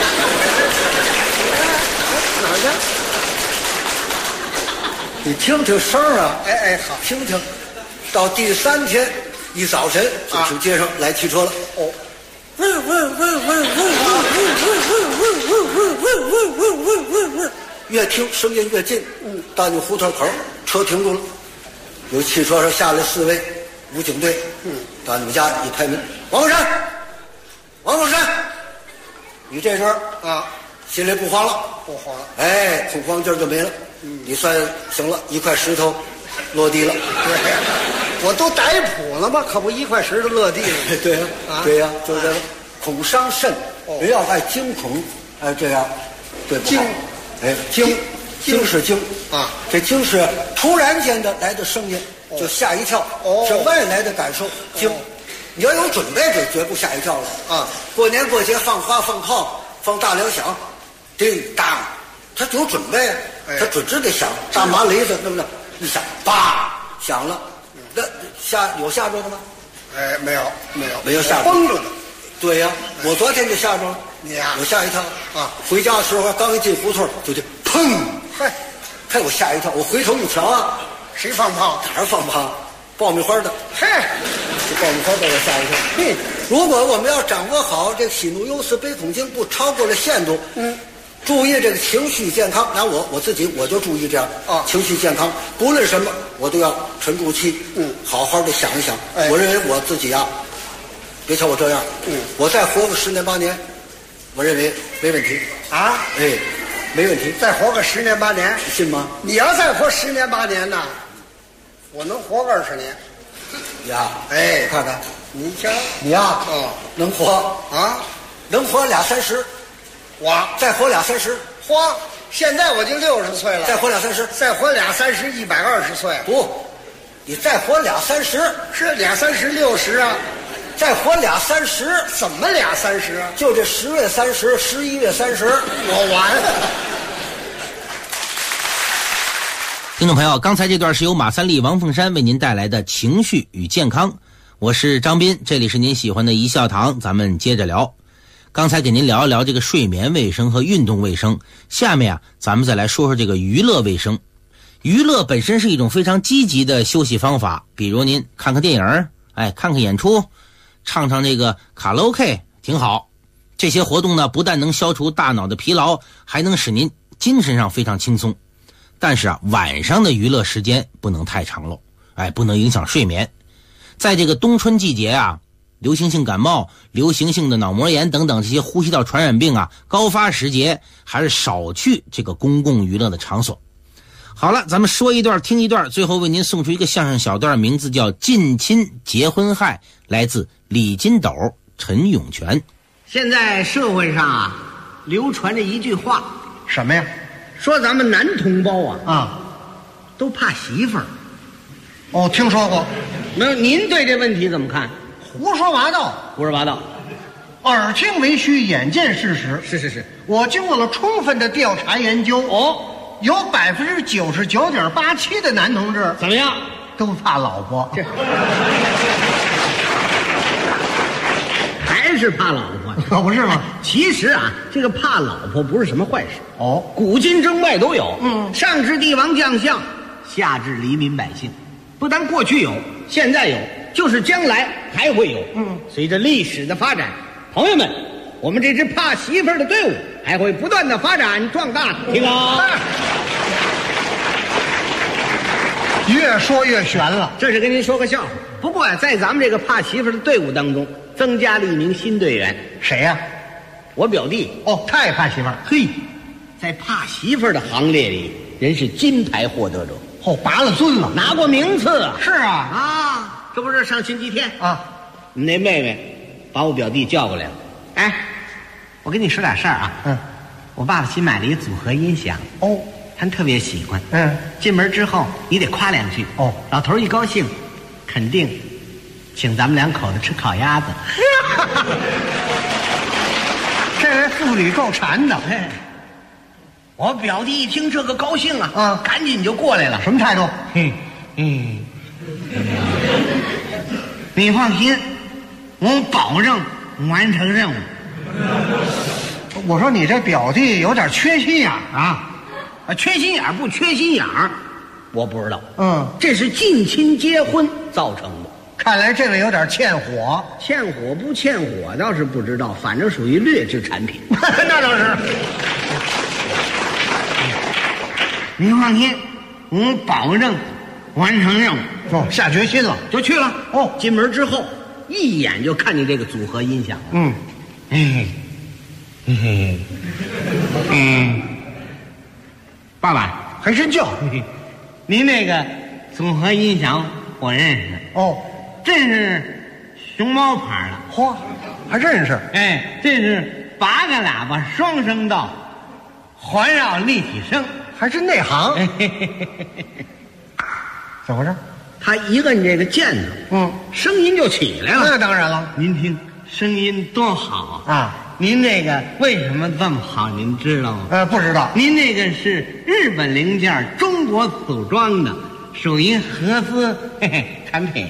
哪儿去？你听听声啊！ 哎，好， 听听。到第3天一早晨，就听街上来汽车了。哦。越听声音越近，到你胡同口，车停住了，有汽车上下来4位武警队，到你们家一拍门，王凤山，你这时候啊，心里不慌了，哎，恐慌劲儿就没了，你算行了，一块石头落地了， 对，我都逮捕了吗？可不一块石头落地了。 对呀，对呀，就这个恐伤肾，人要爱惊恐，这样对不好。惊是惊啊，这惊是突然间的来的声音，就吓一跳，是外来的感受。惊，你要有准备，就绝不吓一跳了啊！过年过节放花放炮放大铃响，叮当，他有准备，他准知得响。大麻雷子，对不对？一响，叭响了，那有吓着的吗？没有吓着，绷着的。对呀，我昨天就吓着了。你呀，我吓一跳啊！回家的时候刚一进胡同，就砰！嗨，我吓一跳！我回头一瞧啊，谁放炮？哪儿放炮？爆米花的。嘿，这爆米花把我吓一跳。如果我们要掌握好这个喜怒忧思悲恐惊，不超过了限度，注意这个情绪健康。那我自己我就注意这样啊，情绪健康，不论什么我都要沉住气，好好的想一想。我认为我自己啊，别瞧我这样，我再活个10年8年。我认为没问题啊！没问题，再活个10年8年，信吗？你要再活10年8年呢，我能活个20年。呀，看看你瞧，你呀，能活啊，能活20-30，我再活20-30，嚯！现在我就60岁了，再活20-30，再活20-30 120岁。不，你再活20-30，是20-30 60啊。再活20-30，怎么20-30啊？就这10月30、11月30，我完。 听众朋友，刚才这段是由马三立、王凤山为您带来的情绪与健康。我是张斌，这里是您喜欢的一笑堂，咱们接着聊。刚才给您聊一聊这个睡眠卫生和运动卫生，下面咱们再来说说这个娱乐卫生。娱乐本身是一种非常积极的休息方法，比如您看看电影，看看演出，唱唱这个卡拉 OK 挺好。这些活动呢，不但能消除大脑的疲劳，还能使您精神上非常轻松。但是晚上的娱乐时间不能太长了，不能影响睡眠。在这个冬春季节啊，流行性感冒、流行性的脑膜炎等等这些呼吸道传染病啊高发时节，还是少去这个公共娱乐的场所。好了，咱们说一段听一段，最后为您送出一个相声小段，名字叫《近亲结婚害》，来自李金斗、陈永全。 现在社会上啊，流传着一句话， 什么呀？ 说咱们男同胞都怕媳妇儿。 哦，听说过。 没有，您对这问题怎么看？ 胡说八道， 胡说八道。 耳听为虚，眼见事实。 是。 我经过了充分的调查研究，有99.87%的男同志怎么样？ 都怕老婆。 还是怕老婆？ 不是吗？ 其实啊，这个怕老婆不是什么坏事。古今中外都有。上至帝王将相，下至黎民百姓，不但过去有，现在有，就是将来还会有。随着历史的发展，朋友们，我们这支怕媳妇儿的队伍还会不断的发展壮大。听好， 越说越悬了。 这是跟您说个笑话。不过在咱们这个怕媳妇儿的队伍当中，增加了一名新队员。 谁呀？ 我表弟。 他也怕媳妇儿。 嘿，在怕媳妇儿的行列里，人是金牌获得者。 拔了尊了， 拿过名次啊。 是啊， 这不是上星期天啊， 我们那妹妹把我表弟叫过来了。我跟你说点事儿啊。我爸爸新买了一组合音响。他特别喜欢。进门之后你得夸两句。老头一高兴，肯定请咱们2口子吃烤鸭子。 这位妇女够馋的。 我表弟一听这个高兴啊，赶紧就过来了。 什么态度？ 你放心，我保证完成任务。 我说你这表弟有点缺心眼啊。 缺心眼不缺心眼儿，我不知道。这是近亲结婚造成的。 看来这位有点欠火。 欠火不欠火倒是不知道，反正属于劣质产品。 那倒是。 您放心，我保证完成任务。 下决心了， 就去了。进门之后一眼就看见这个组合音响了。爸爸还真叫。 您那个组合音响我认识。 这是熊猫牌的。 嚯，还认识？ 哎，这是8个喇叭双声道，环绕立体声， 还真内行。怎么回事？ 他一摁这个键子，声音就起来了。 那当然了， 您听声音多好啊！ 您这个为什么这么好？您知道吗？ 不知道。 您这个是日本零件，中国组装的，属于合资产品。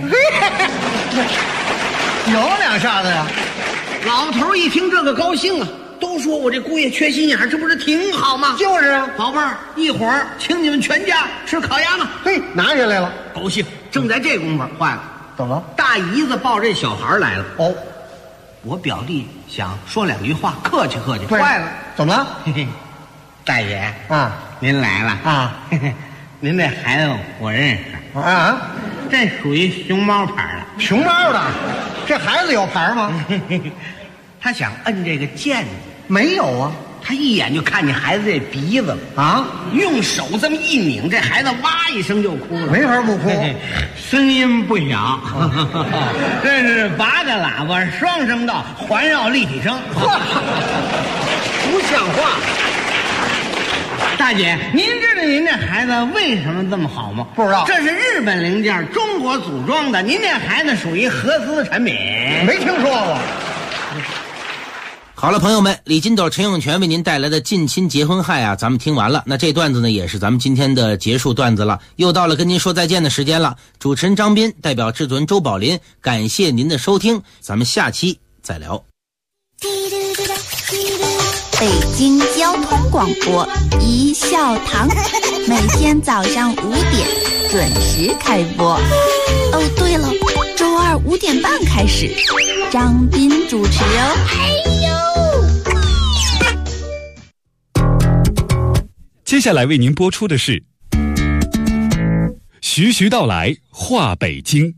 有两下子呀！ 老头一听这个高兴啊，都说我这姑爷缺心眼，这不是挺好吗？ 就是啊， 宝贝儿，一会儿请你们全家吃烤鸭嘛。 嘿，拿下来了， 高兴。正在这功夫，坏了， 怎么了？ 大姨子抱这小孩来了。哦，我表弟想说2句话，客气客气。坏了， 怎么了？ 嘿嘿，大爷啊， 您来了啊！ 嘿嘿，您这孩子我认识啊， 这属于熊猫牌的。 熊猫的，这孩子有牌吗？ 他想摁这个键子， 没有啊。 他一眼就看见孩子这鼻子了啊， 用手这么一拧，这孩子哇一声就哭了， 没法不哭， 声音不小。这是8个喇叭双声道，环绕立体声， 不像话。 大姐，您知道您这孩子为什么这么好吗？ 不知道。 这是日本零件，中国组装的，您这孩子属于合资产品， 没听说过。 好了，朋友们，李金斗、陈永全为您带来的近亲结婚害啊，咱们听完了。那这段子呢，也是咱们今天的结束段子了。又到了跟您说再见的时间了。主持人张斌代表制作人周宝林，感谢您的收听，咱们下期再聊。 北京交通广播一笑堂，每天早上5点准时开播。哦，对了，周二5点半开始，张斌主持哦。 接下来为您播出的是徐徐道来话北京。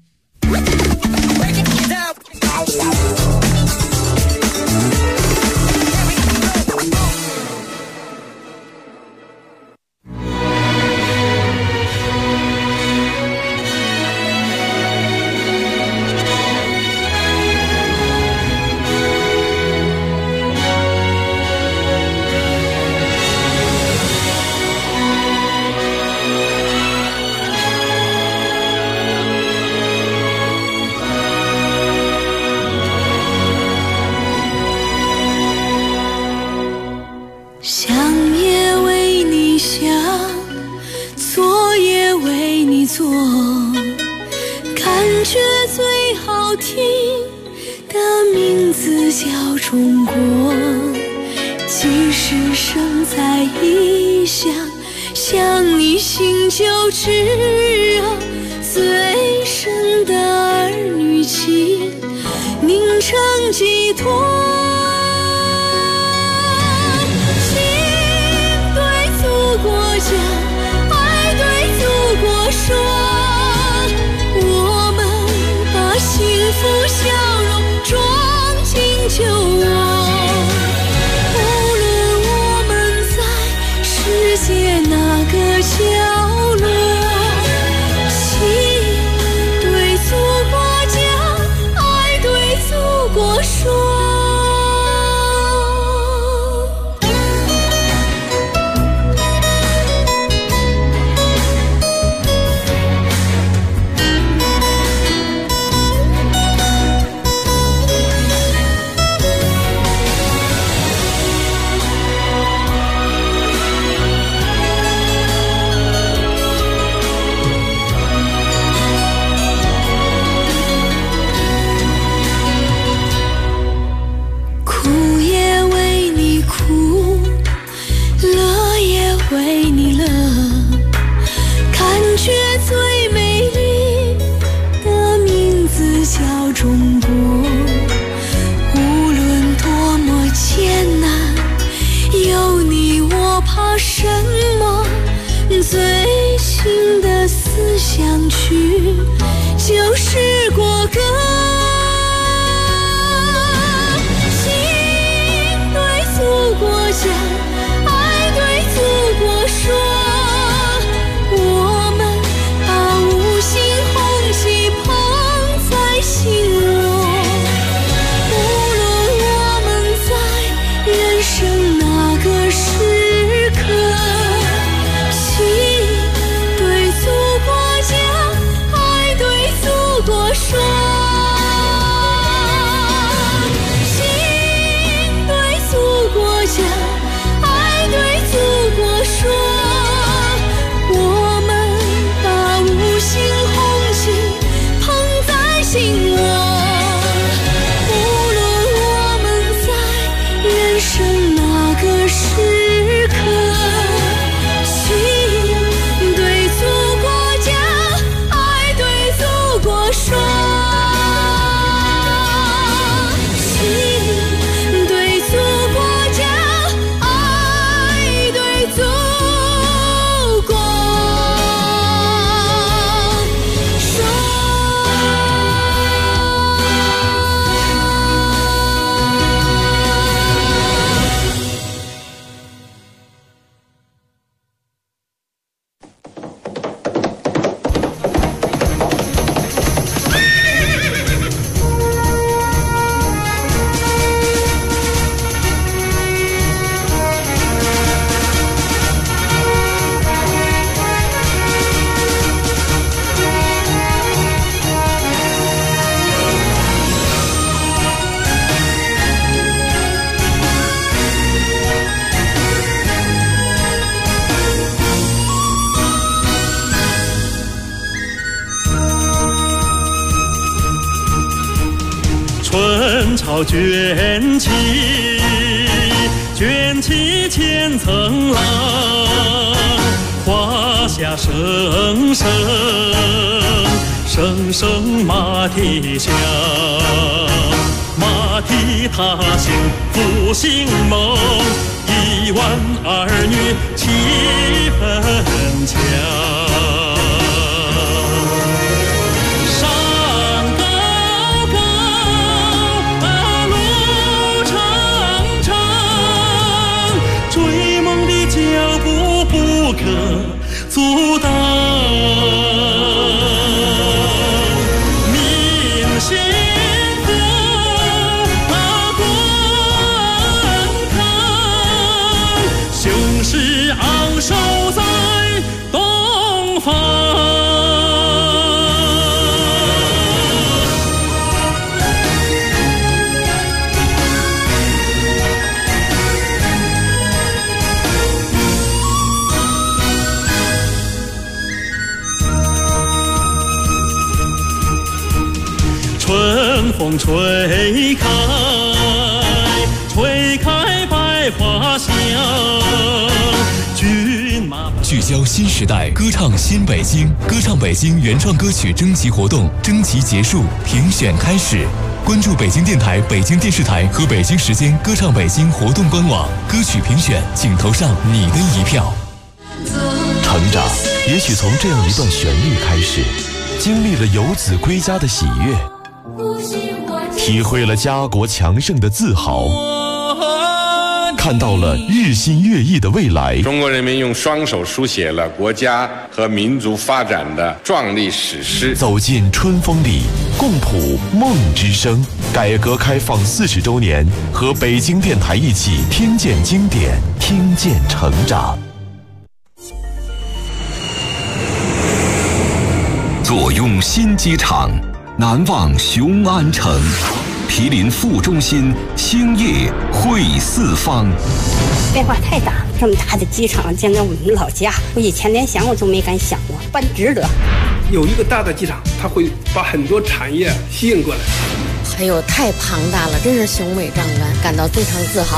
中国，即使生在异乡，想你心就炙热，最深的儿女情凝成寄托。心对祖国讲，爱对祖国说，我们把幸福笑容装进酒窝。无论我们在世界哪个角落，心对祖国讲，爱对祖国说。最新的思想曲就是国歌，心对祖国讲，爱对祖国说，我们把五星红旗捧在心窝。 潮卷起，卷起千层浪，华夏声声，声声马蹄响。马蹄踏行复兴梦，1万儿女气氛强。山高高，路长长，追梦的脚步不可阻挡。明星昂首在东方。春风吹开，吹开百花香。 聚焦新时代，歌唱新北京，歌唱北京原创歌曲征集活动征集结束，评选开始。关注北京电台、北京电视台和北京时间歌唱北京活动官网，歌曲评选，请投上你的一票。 成长，也许从这样一段旋律开始，经历了游子归家的喜悦，体会了家国强盛的自豪，看到了日新月异的未来。 中国人民用双手书写了国家和民族发展的壮丽史诗。 走进春风里，共谱梦之声。改革开放40周年，和北京电台一起听见经典，听见成长。 坐拥新机场，难忘雄安城。毗邻副中心，兴业汇四方。 变化太大，这么大的机场，见到我们老家，我以前连想我都没敢想过，办值得。 有一个大的机场，它会把很多产业吸引过来。 哎呦，太庞大了，真是雄伟壮观，感到非常自豪。